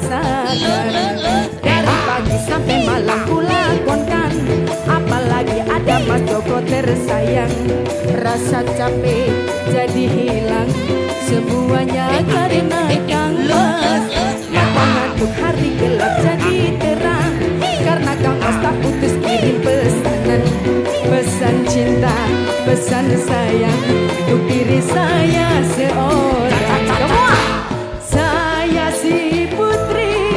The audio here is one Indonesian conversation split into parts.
rasakan. Dari pagi sampai malam kulakonkan, apalagi ada Mas Joko tersayang. Rasa capek jadi hilang, semuanya karena Kang Mas. Mata ngantuk hari gelap jadi terang, karena Kang Mas tak putus kirim pesanan. Pesan cinta, pesan sayang untuk diri saya seorang. Saya si putri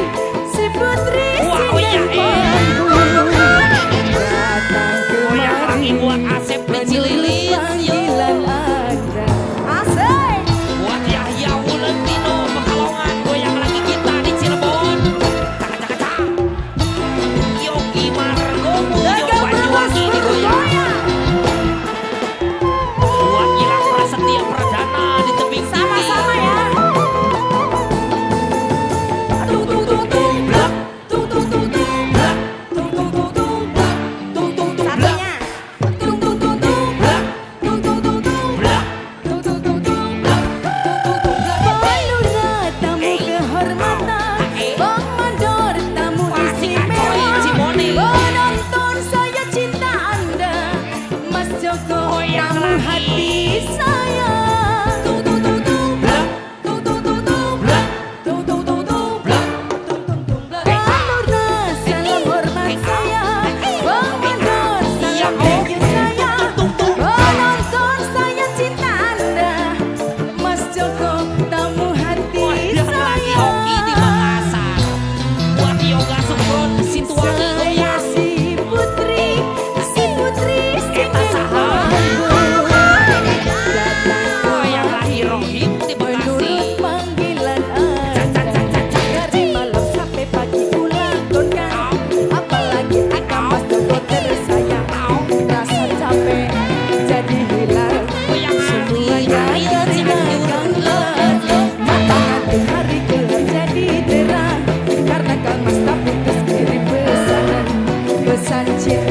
datang kemari buat Asep Beci Lilin, panggilan Anda. Asik. buat Yahya Wulentino Pekalongan, goyang lagi kita di Cirebon. Cak-cak-cak. Yogi Margo Mulyo Banyuwangi digoyang. Buat Gilang Prasetya Pradana di tebing Sama-sama ya. Hati saya salam hormat saya, Bang Mandor salam thank you saya. Penonton saya cinta Anda, Mas Joko tamu hati saya. Yogi di Makassar. Buat Yoga Sukron Situangi Saya si putri Eta saha. Goyang lahir Rohim di Bekasi. menurut panggilan Anda. Dari malam sampai pagi kulakonkan, apalagi ada Mas Joko tersayang. Rasa capek jadi hilang, semuanya karena Kang Mas. Mata ngantuk hari gelap jadi terang, karena Kang Mas tak putus kirim pesanan. Pesan cinta